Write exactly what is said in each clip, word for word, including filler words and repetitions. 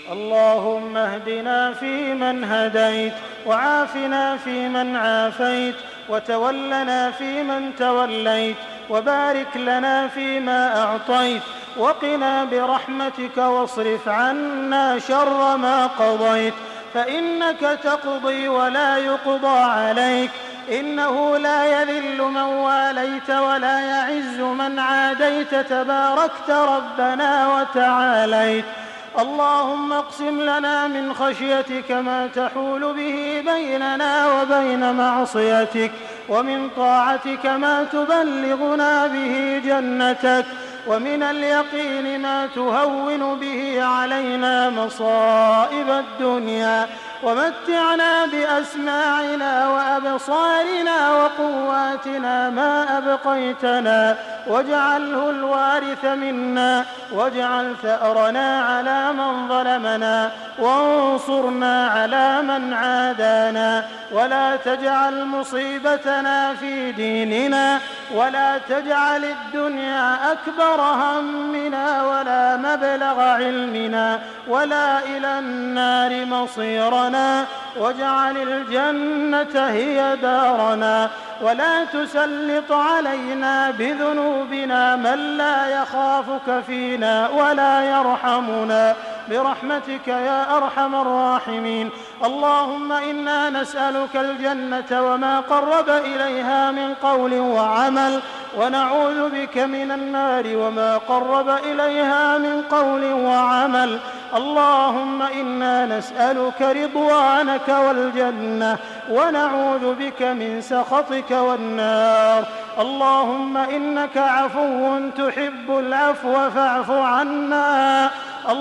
اللهم اهدنا فيمن هديت، وعافنا فيمن عافيت، وتولنا فيمن توليت، وبارك لنا فيما أعطيت، وقنا برحمتك واصرف عنا شر ما قضيت، فإنك تقضي ولا يقضى عليك، إنه لا يذل من واليت ولا يعز من عاديت، تباركت ربنا وتعاليت. اللهم اقسم لنا من خشيتك ما تحول به بيننا وبين معصيتك، ومن طاعتك ما تبلغنا به جنتك، ومن اليقين ما تهون به علينا مصائب الدنيا، ومتعنا بأسماعنا وأبصارنا وقواتنا ما أبقيتنا، واجعله الوارث منا، واجعل ثأرنا على من ظلمنا، وانصرنا على من عادانا، ولا تجعل مصيبتنا في ديننا، ولا تجعل الدنيا أكبر همنا ولا مبلغ علمنا ولا إلى النار مصيرنا، واجعل الجنة هي دارنا، ولا تسلط علينا بذنوبنا من لا يخافك فينا ولا يرحمنا، برحمتك يا أرحم الراحمين. اللهم إنا نسألك الجنة وما قرب إليها من قول وعمل، ونعوذ بك من النار وما قرب إليها من قول وعمل. اللهم إنا نسألك رضوانك والجنة، ونعوذ بك من سخطك والنار. اللهم إنك عفو تحب العفو فاعف عنا.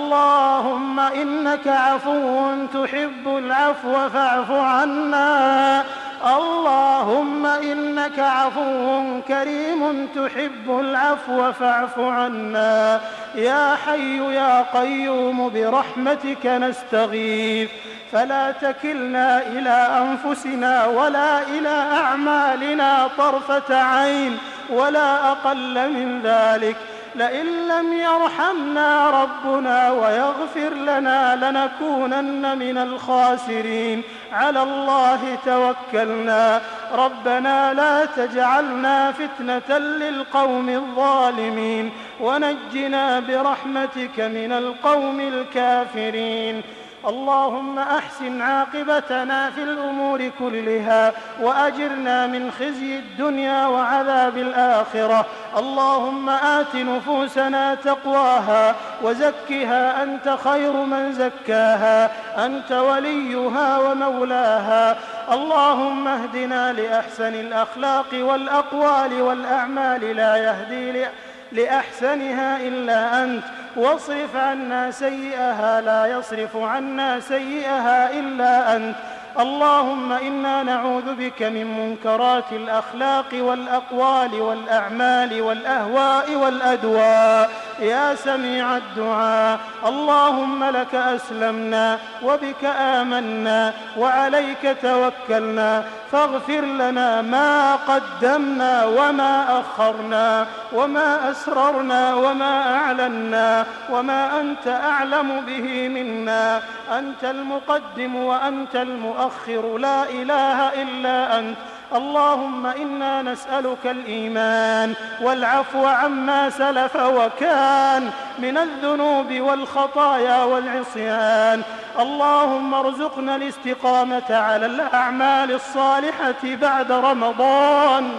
اللهم إنك عفو تحب العفو فاعف عنا. اللهم إنك عفو كريم تحب العفو فاعف عنا. يا حي يا قيوم برحمتك نستغيث، فلا تكلنا إلى أنفسنا ولا إلى أعمالنا طرفة عين ولا أقل من ذلك. لئن لم يرحمنا ربنا ويغفر لنا لنكونن من الخاسرين. على الله توكلنا، ربنا لا تجعلنا فتنة للقوم الظالمين، ونجنا برحمتك من القوم الكافرين. اللهم أحسن عاقبتنا في الأمور كلها، وأجرنا من خزي الدنيا وعذاب الآخرة. اللهم آت نفوسنا تقواها وزكها أنت خير من زكاها، أنت وليها ومولاها. اللهم اهدنا لأحسن الأخلاق والأقوال والأعمال، لا يهدي لأحسنها إلا أنت، واصرف عنا سيئها لا يصرف عنا سيئها إلا أنت. اللهم إنا نعوذ بك من منكرات الأخلاق والأقوال والأعمال والأهواء والأدواء يا سميع الدعاء. اللهم لك أسلمنا وبك آمنا وعليك توكلنا، فاغفر لنا ما قدمنا وما أخرنا وما أسررنا وما أعلنا وما أنت أعلم به منا. أنت المقدم وأنت المؤخر، لا إله إلا أنت. اللهم إنا نسألك الإيمان والعفو عما سلف وكان من الذنوب والخطايا والعصيان. اللهم ارزقنا الاستقامة على الأعمال الصالحة بعد رمضان.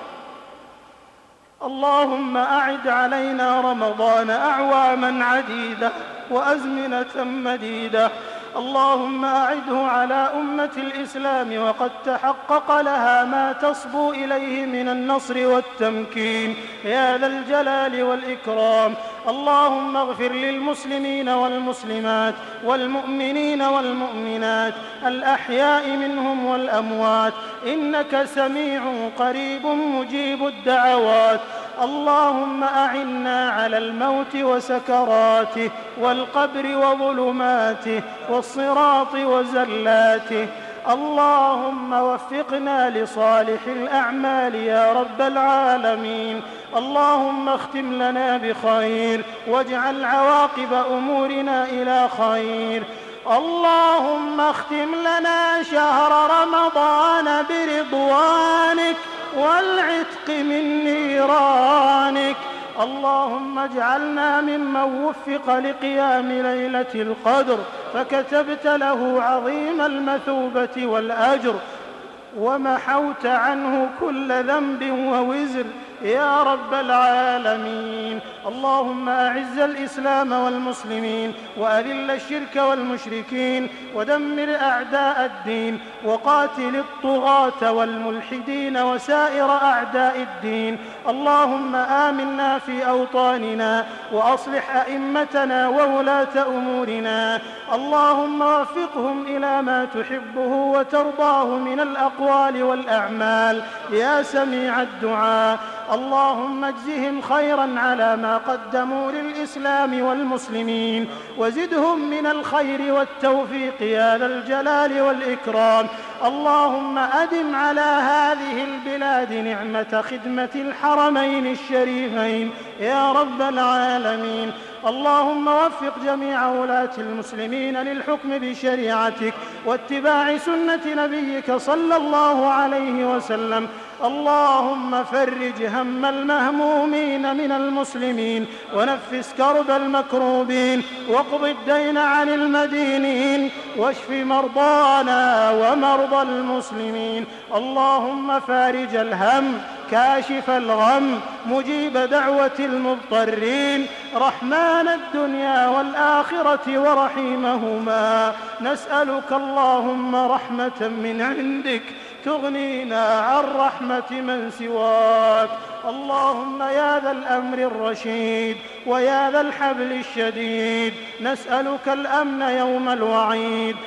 اللهم أعد علينا رمضان أعواما عديدة وأزمنة مديدة. اللهم أعده على أمة الإسلام وقد تحقق لها ما تصبو إليه من النصر والتمكين يا ذا الجلال والإكرام. اللهم اغفر للمسلمين والمسلمات والمؤمنين والمؤمنات الأحياء منهم والأموات، إنك سميع قريب مجيب الدعوات. اللهم أعنا على الموت وسكراته والقبر وظلماته والصراط وزلاته. اللهم وفقنا لصالح الأعمال يا رب العالمين. اللهم اختم لنا بخير واجعل عواقب أمورنا إلى خير. اللهم اختم لنا شهر رمضان برضوانك والعتق من نيرانك. اللهم اجعلنا ممن وفق لقيام ليلة القدر فكتبت له عظيم المثوبة والأجر ومحوت عنه كل ذنب ووزر يا رب العالمين. اللهم أعز الإسلام والمسلمين وأذل الشرك والمشركين ودمر أعداء الدين وقاتل الطغاة والملحدين وسائر أعداء الدين. اللهم آمنا في أوطاننا وأصلح أئمتنا وولاة أمورنا. اللهم وفقهم إلى ما تحبه وترضاه من الأقوال والأعمال يا سميع الدعاء. اللهم اجزهم خيرا على ما قدموا للإسلام والمسلمين وزدهم من الخير والتوفيق يا ذا الجلال والإكرام. اللهم أدم على هذه البلاد نعمة خدمة الحرمين الشريفين يا رب العالمين. اللهم وفق جميع ولاة المسلمين للحكم بشريعتك واتباع سنة نبيك صلى الله عليه وسلم. اللهم فرج هم المهمومين من المسلمين ونفس كرب المكروبين واقض الدين عن المدينين واشف مرضانا ومرضى المسلمين. اللهم فارج الهم كاشف الغم مجيب دعوة المضطرين رحمن الدنيا والآخرة ورحيمهما. نسألك اللهم رحمة من عندك تغنينا عن رحمة من سواك. اللهم يا ذا الأمر الرشيد ويا ذا الحبل الشديد نسألك الأمن يوم الوعيد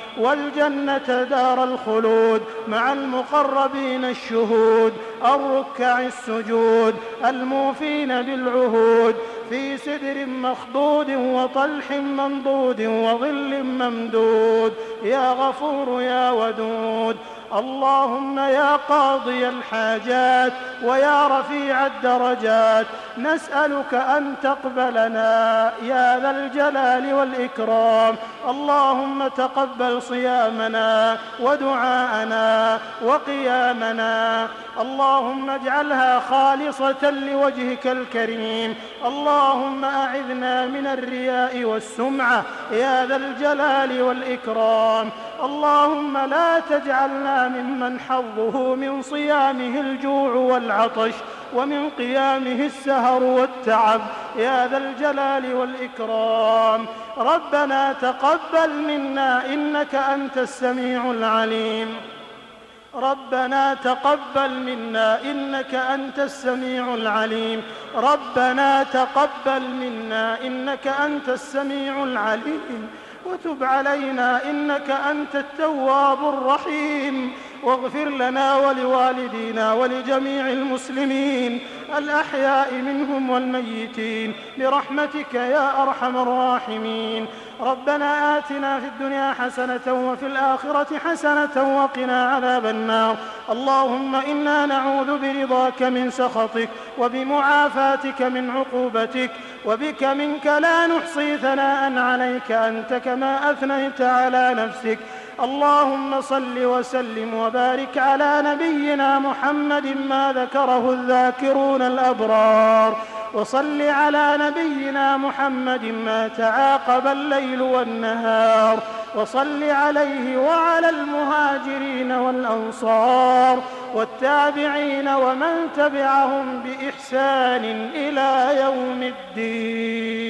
والجنة دار الخلود مع المقربين الشهود الركع السجود الموفين بالعهود في سدر مخضود وطلح منضود وظل ممدود يا غفور يا ودود. اللهم يا قاضي الحاجات ويا رفيع الدرجات نسألك أن تقبلنا يا ذا الجلال والإكرام. اللهم تقبل صيامنا ودعاءنا وقيامنا. اللهم اجعلها خالصة لوجهك الكريم. اللهم أعذنا من الرياء والسمعة يا ذا الجلال والإكرام. اللهم لا تجعلنا ممن حظه من صيامه الجوع والعطش ومن قيامه السهر والتعب يا ذا الجلال والإكرام. ربنا تقبل منا إنك أنت السميع العليم. ربنا تقبل منا إنك أنت السميع العليم. ربنا تقبل منا إنك أنت السميع العليم وتب علينا إنك أنت التواب الرحيم. واغفر لنا ولوالدينا ولجميع المسلمين الأحياء منهم والميتين برحمتك يا أرحم الراحمين. ربنا آتنا في الدنيا حسنة وفي الآخرة حسنة وقنا عذاب النار. اللهم إنا نعوذ برضاك من سخطك وبمعافاتك من عقوبتك وبك منك لا نحصي ثناء عليك أنت كما أثنيت على نفسك. اللهم صل وسلم وبارك على نبينا محمد ما ذكره الذاكرون الأبرار وصل على نبينا محمد ما تعاقب الليل والنهار وصل عليه وعلى المهاجرين والأنصار والتابعين ومن تبعهم بإحسان إلى يوم الدين.